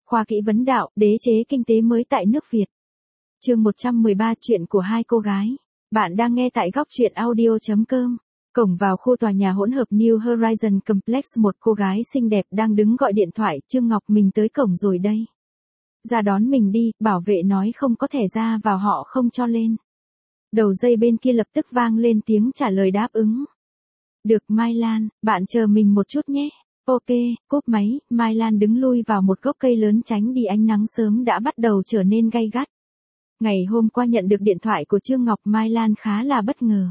Khoa kỹ vấn đạo, đế chế kinh tế mới tại nước Việt. Chương 113, chuyện của hai cô gái. Bạn đang nghe tại góc truyện audio.com. Cổng vào khu tòa nhà hỗn hợp New Horizon Complex, một cô gái xinh đẹp đang đứng gọi điện thoại. Trương Ngọc, mình tới cổng rồi đây. Ra đón mình đi, bảo vệ nói không có thẻ ra vào họ không cho lên. Đầu dây bên kia lập tức vang lên tiếng trả lời đáp ứng. Được Mai Lan, bạn chờ mình một chút nhé. Ok, cúp máy, Mai Lan đứng lui vào một gốc cây lớn tránh đi ánh nắng sớm đã bắt đầu trở nên gay gắt. Ngày hôm qua nhận được điện thoại của Trương Ngọc, Mai Lan khá là bất ngờ.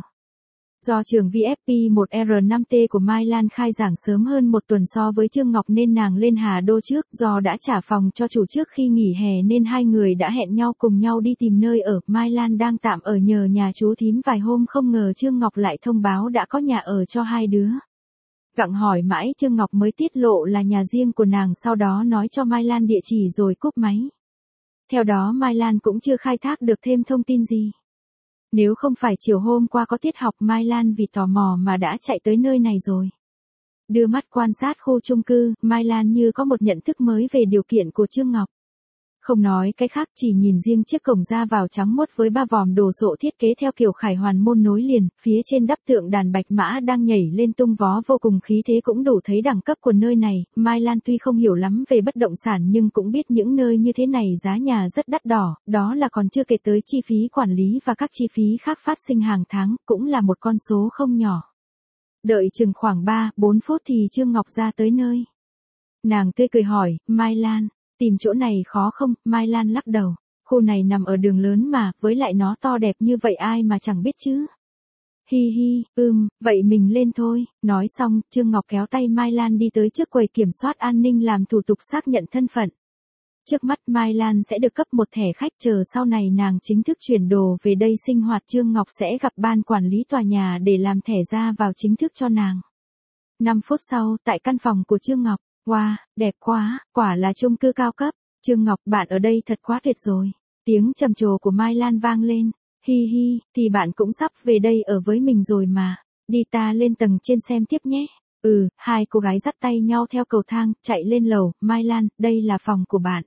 Do trường VFP 1R5T của Mai Lan khai giảng sớm hơn một tuần so với Trương Ngọc nên nàng lên Hà Đô trước, do đã trả phòng cho chủ trước khi nghỉ hè nên hai người đã hẹn nhau cùng nhau đi tìm nơi ở. Mai Lan đang tạm ở nhờ nhà chú thím vài hôm, không ngờ Trương Ngọc lại thông báo đã có nhà ở cho hai đứa. Gặng hỏi mãi Trương Ngọc mới tiết lộ là nhà riêng của nàng, sau đó nói cho Mai Lan địa chỉ rồi cúp máy. Theo đó Mai Lan cũng chưa khai thác được thêm thông tin gì. Nếu không phải chiều hôm qua có tiết học, Mai Lan vì tò mò mà đã chạy tới nơi này rồi. Đưa mắt quan sát khu chung cư, Mai Lan như có một nhận thức mới về điều kiện của Trương Ngọc. Không nói cái khác, chỉ nhìn riêng chiếc cổng ra vào trắng muốt với ba vòm đồ sộ thiết kế theo kiểu khải hoàn môn nối liền, phía trên đắp tượng đàn bạch mã đang nhảy lên tung vó vô cùng khí thế cũng đủ thấy đẳng cấp của nơi này. Mai Lan tuy không hiểu lắm về bất động sản nhưng cũng biết những nơi như thế này giá nhà rất đắt đỏ, đó là còn chưa kể tới chi phí quản lý và các chi phí khác phát sinh hàng tháng, cũng là một con số không nhỏ. Đợi chừng khoảng 3-4 phút thì Trương Ngọc ra tới nơi. Nàng tươi cười hỏi, Mai Lan, tìm chỗ này khó không? Mai Lan lắc đầu. Khu này nằm ở đường lớn mà, với lại nó to đẹp như vậy ai mà chẳng biết chứ. Hi hi, vậy mình lên thôi. Nói xong, Trương Ngọc kéo tay Mai Lan đi tới trước quầy kiểm soát an ninh làm thủ tục xác nhận thân phận. Trước mắt Mai Lan sẽ được cấp một thẻ khách, chờ sau này nàng chính thức chuyển đồ về đây sinh hoạt, Trương Ngọc sẽ gặp ban quản lý tòa nhà để làm thẻ ra vào chính thức cho nàng. 5 phút sau, tại căn phòng của Trương Ngọc. Wow, đẹp quá, quả là chung cư cao cấp. Trương Ngọc, bạn ở đây thật quá tuyệt rồi. Tiếng trầm trồ của Mai Lan vang lên. Hi hi, thì bạn cũng sắp về đây ở với mình rồi mà. Đi ta lên tầng trên xem tiếp nhé. Hai cô gái dắt tay nhau theo cầu thang, chạy lên lầu. Mai Lan, đây là phòng của bạn.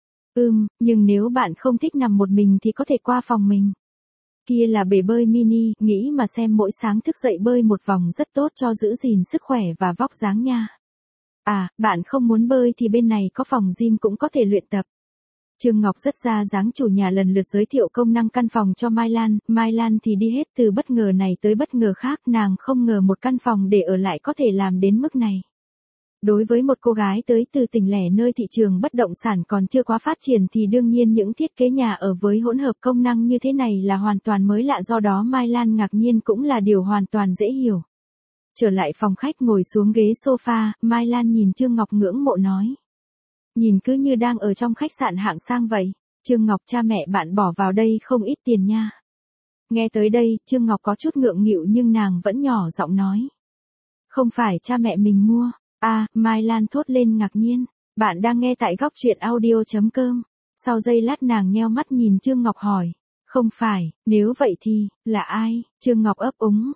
Nhưng nếu bạn không thích nằm một mình thì có thể qua phòng mình. Kia là bể bơi mini, nghĩ mà xem, mỗi sáng thức dậy bơi một vòng rất tốt cho giữ gìn sức khỏe và vóc dáng nha. À, bạn không muốn bơi thì bên này có phòng gym cũng có thể luyện tập. Trương Ngọc rất ra dáng chủ nhà lần lượt giới thiệu công năng căn phòng cho Mai Lan thì đi hết từ bất ngờ này tới bất ngờ khác, nàng không ngờ một căn phòng để ở lại có thể làm đến mức này. Đối với một cô gái tới từ tỉnh lẻ nơi thị trường bất động sản còn chưa quá phát triển thì đương nhiên những thiết kế nhà ở với hỗn hợp công năng như thế này là hoàn toàn mới lạ, do đó Mai Lan ngạc nhiên cũng là điều hoàn toàn dễ hiểu. Trở lại phòng khách ngồi xuống ghế sofa, Mai Lan nhìn Trương Ngọc ngưỡng mộ nói. Nhìn cứ như đang ở trong khách sạn hạng sang vậy. Trương Ngọc, cha mẹ bạn bỏ vào đây không ít tiền nha. Nghe tới đây, Trương Ngọc có chút ngượng nghịu nhưng nàng vẫn nhỏ giọng nói. Không phải cha mẹ mình mua. À, Mai Lan thốt lên ngạc nhiên. Bạn đang nghe tại góc truyện audio.com. Sau giây lát nàng nheo mắt nhìn Trương Ngọc hỏi. Không phải, nếu vậy thì, là ai? Trương Ngọc ấp úng,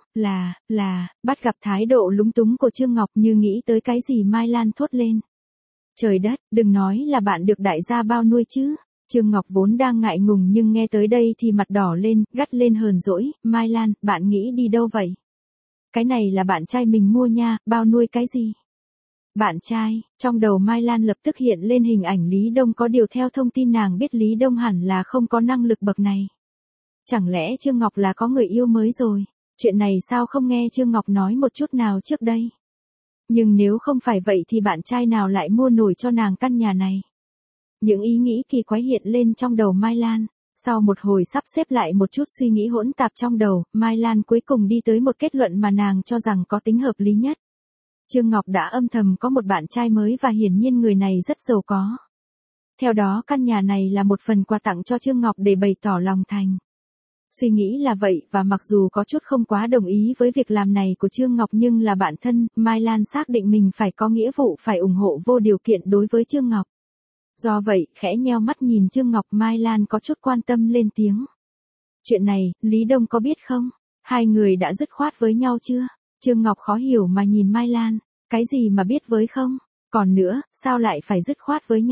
bắt gặp thái độ lúng túng của Trương Ngọc như nghĩ tới cái gì, Mai Lan thốt lên. Trời đất, đừng nói là bạn được đại gia bao nuôi chứ. Trương Ngọc vốn đang ngại ngùng nhưng nghe tới đây thì mặt đỏ lên, gắt lên hờn dỗi, Mai Lan, bạn nghĩ đi đâu vậy? Cái này là bạn trai mình mua nha, bao nuôi cái gì? Bạn trai, trong đầu Mai Lan lập tức hiện lên hình ảnh Lý Đông, có điều theo thông tin nàng biết Lý Đông hẳn là không có năng lực bậc này. Chẳng lẽ Trương Ngọc là có người yêu mới rồi? Chuyện này sao không nghe Trương Ngọc nói một chút nào trước đây? Nhưng nếu không phải vậy thì bạn trai nào lại mua nổi cho nàng căn nhà này? Những ý nghĩ kỳ quái hiện lên trong đầu Mai Lan. Sau một hồi sắp xếp lại một chút suy nghĩ hỗn tạp trong đầu, Mai Lan cuối cùng đi tới một kết luận mà nàng cho rằng có tính hợp lý nhất. Trương Ngọc đã âm thầm có một bạn trai mới và hiển nhiên người này rất giàu có. Theo đó căn nhà này là một phần quà tặng cho Trương Ngọc để bày tỏ lòng thành. Suy nghĩ là vậy, và mặc dù có chút không quá đồng ý với việc làm này của Trương Ngọc nhưng là bạn thân, Mai Lan xác định mình phải có nghĩa vụ phải ủng hộ vô điều kiện đối với Trương Ngọc. Do vậy, khẽ nheo mắt nhìn Trương Ngọc, Mai Lan có chút quan tâm lên tiếng. Chuyện này, Lý Đông có biết không? Hai người đã dứt khoát với nhau chưa? Trương Ngọc khó hiểu mà nhìn Mai Lan. Cái gì mà biết với không? Còn nữa, sao lại phải dứt khoát với nhau?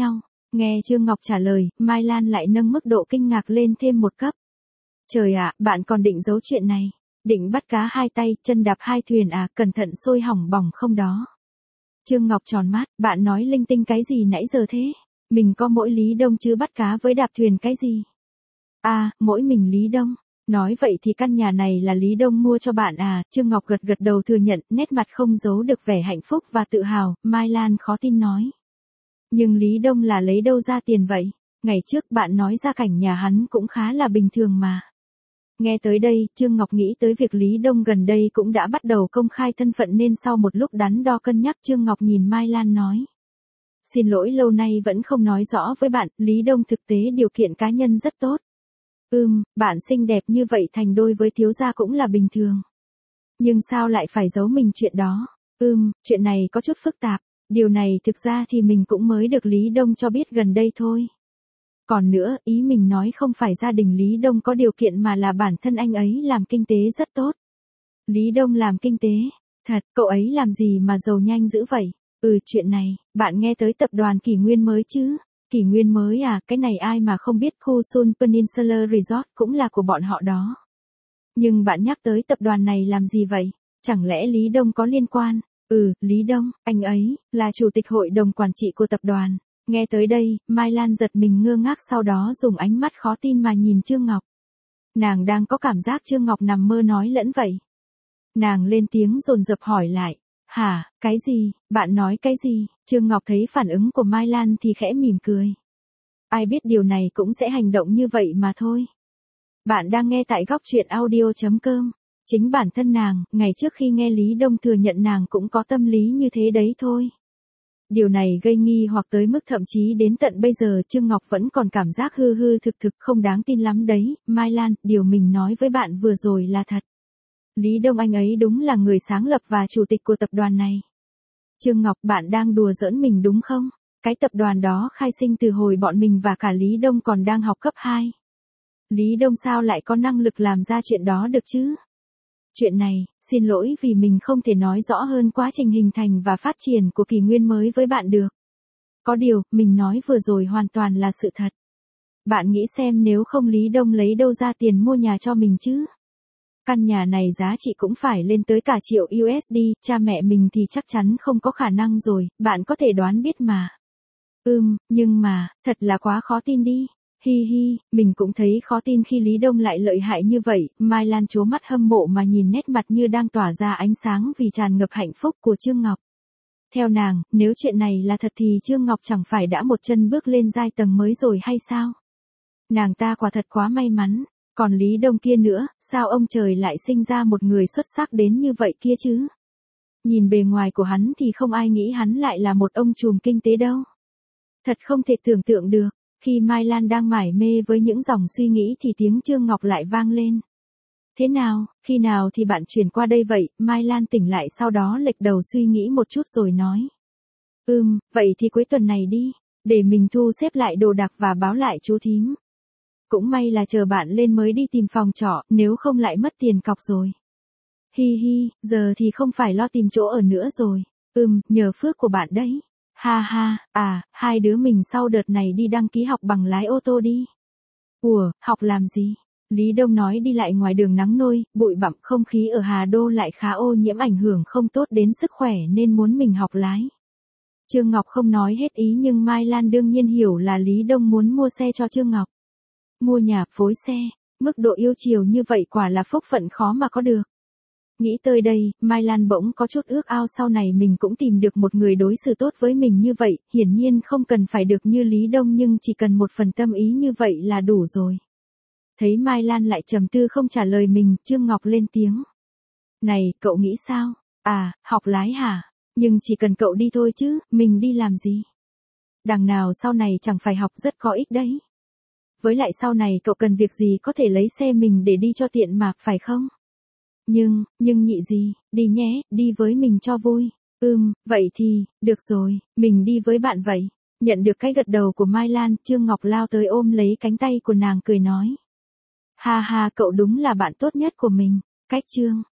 Nghe Trương Ngọc trả lời, Mai Lan lại nâng mức độ kinh ngạc lên thêm một cấp. Trời ạ, bạn còn định giấu chuyện này. Định bắt cá hai tay, chân đạp hai thuyền à, cẩn thận sôi hỏng bỏng không đó. Trương Ngọc tròn mắt, bạn nói linh tinh cái gì nãy giờ thế? Mình có mỗi Lý Đông chứ bắt cá với đạp thuyền cái gì? À, mỗi mình Lý Đông. Nói vậy thì căn nhà này là Lý Đông mua cho bạn à? Trương Ngọc gật gật đầu thừa nhận, nét mặt không giấu được vẻ hạnh phúc và tự hào. Mai Lan khó tin nói. Nhưng Lý Đông là lấy đâu ra tiền vậy? Ngày trước bạn nói gia cảnh nhà hắn cũng khá là bình thường mà. Nghe tới đây, Trương Ngọc nghĩ tới việc Lý Đông gần đây cũng đã bắt đầu công khai thân phận nên sau một lúc đắn đo cân nhắc Trương Ngọc nhìn Mai Lan nói. Xin lỗi lâu nay vẫn không nói rõ với bạn, Lý Đông thực tế điều kiện cá nhân rất tốt. Bạn xinh đẹp như vậy thành đôi với thiếu gia cũng là bình thường. Nhưng sao lại phải giấu mình chuyện đó? Chuyện này có chút phức tạp, điều này thực ra thì mình cũng mới được Lý Đông cho biết gần đây thôi. Còn nữa, ý mình nói không phải gia đình Lý Đông có điều kiện mà là bản thân anh ấy làm kinh tế rất tốt. Lý Đông làm kinh tế? Thật, cậu ấy làm gì mà giàu nhanh dữ vậy? Chuyện này, bạn nghe tới tập đoàn Kỷ Nguyên mới chứ? Kỷ Nguyên mới à, cái này ai mà không biết, khu Sun Peninsula Resort cũng là của bọn họ đó. Nhưng bạn nhắc tới tập đoàn này làm gì vậy? Chẳng lẽ Lý Đông có liên quan? Lý Đông, anh ấy, là chủ tịch hội đồng quản trị của tập đoàn. Nghe tới đây, Mai Lan giật mình ngơ ngác sau đó dùng ánh mắt khó tin mà nhìn Trương Ngọc. Nàng đang có cảm giác Trương Ngọc nằm mơ nói lẫn vậy. Nàng lên tiếng dồn dập hỏi lại. Hả, cái gì, bạn nói cái gì? Trương Ngọc thấy phản ứng của Mai Lan thì khẽ mỉm cười. Ai biết điều này cũng sẽ hành động như vậy mà thôi. Bạn đang nghe tại góc truyện audio.com. Chính bản thân nàng, ngày trước khi nghe Lý Đông thừa nhận nàng cũng có tâm lý như thế đấy thôi. Điều này gây nghi hoặc tới mức thậm chí đến tận bây giờ Trương Ngọc vẫn còn cảm giác hư hư thực thực không đáng tin lắm đấy. Mai Lan, điều mình nói với bạn vừa rồi là thật. Lý Đông anh ấy đúng là người sáng lập và chủ tịch của tập đoàn này. Trương Ngọc, bạn đang đùa giỡn mình đúng không? Cái tập đoàn đó khai sinh từ hồi bọn mình và cả Lý Đông còn đang học cấp 2. Lý Đông sao lại có năng lực làm ra chuyện đó được chứ? Chuyện này, xin lỗi vì mình không thể nói rõ hơn quá trình hình thành và phát triển của Kỷ Nguyên mới với bạn được. Có điều, mình nói vừa rồi hoàn toàn là sự thật. Bạn nghĩ xem nếu không Lý Đông lấy đâu ra tiền mua nhà cho mình chứ? Căn nhà này giá trị cũng phải lên tới cả triệu USD, cha mẹ mình thì chắc chắn không có khả năng rồi, bạn có thể đoán biết mà. Nhưng mà, thật là quá khó tin đi. Hi hi, mình cũng thấy khó tin khi Lý Đông lại lợi hại như vậy. Mai Lan trố mắt hâm mộ mà nhìn nét mặt như đang tỏa ra ánh sáng vì tràn ngập hạnh phúc của Trương Ngọc. Theo nàng, nếu chuyện này là thật thì Trương Ngọc chẳng phải đã một chân bước lên giai tầng mới rồi hay sao? Nàng ta quả thật quá may mắn. Còn Lý Đông kia nữa, sao ông trời lại sinh ra một người xuất sắc đến như vậy kia chứ? Nhìn bề ngoài của hắn thì không ai nghĩ hắn lại là một ông trùm kinh tế đâu. Thật không thể tưởng tượng được. Khi Mai Lan đang mải mê với những dòng suy nghĩ thì tiếng Trương Ngọc lại vang lên. Thế nào, khi nào thì bạn chuyển qua đây vậy? Mai Lan tỉnh lại sau đó lệch đầu suy nghĩ một chút rồi nói. Vậy thì cuối tuần này đi, để mình thu xếp lại đồ đạc và báo lại chú thím. Cũng may là chờ bạn lên mới đi tìm phòng trọ, nếu không lại mất tiền cọc rồi. Hi hi, giờ thì không phải lo tìm chỗ ở nữa rồi. Nhờ phước của bạn đấy. Ha ha, hai đứa mình sau đợt này đi đăng ký học bằng lái ô tô đi. Ủa, học làm gì? Lý Đông nói đi lại ngoài đường nắng nôi, bụi bặm, không khí ở Hà Đô lại khá ô nhiễm ảnh hưởng không tốt đến sức khỏe nên muốn mình học lái. Trương Ngọc không nói hết ý nhưng Mai Lan đương nhiên hiểu là Lý Đông muốn mua xe cho Trương Ngọc. Mua nhà, phối xe, mức độ yêu chiều như vậy quả là phúc phận khó mà có được. Nghĩ tới đây, Mai Lan bỗng có chút ước ao sau này mình cũng tìm được một người đối xử tốt với mình như vậy, hiển nhiên không cần phải được như Lý Đông nhưng chỉ cần một phần tâm ý như vậy là đủ rồi. Thấy Mai Lan lại trầm tư không trả lời mình, Trương Ngọc lên tiếng. Này, cậu nghĩ sao? Học lái hả? Nhưng chỉ cần cậu đi thôi chứ, mình đi làm gì? Đằng nào sau này chẳng phải học rất có ích đấy. Với lại sau này cậu cần việc gì có thể lấy xe mình để đi cho tiện mà, phải không? Nhưng nhị gì, đi nhé, đi với mình cho vui. Vậy thì, được rồi, mình đi với bạn vậy. Nhận được cái gật đầu của Mai Lan, Trương Ngọc lao tới ôm lấy cánh tay của nàng cười nói. Ha ha, cậu đúng là bạn tốt nhất của mình. Cách Trương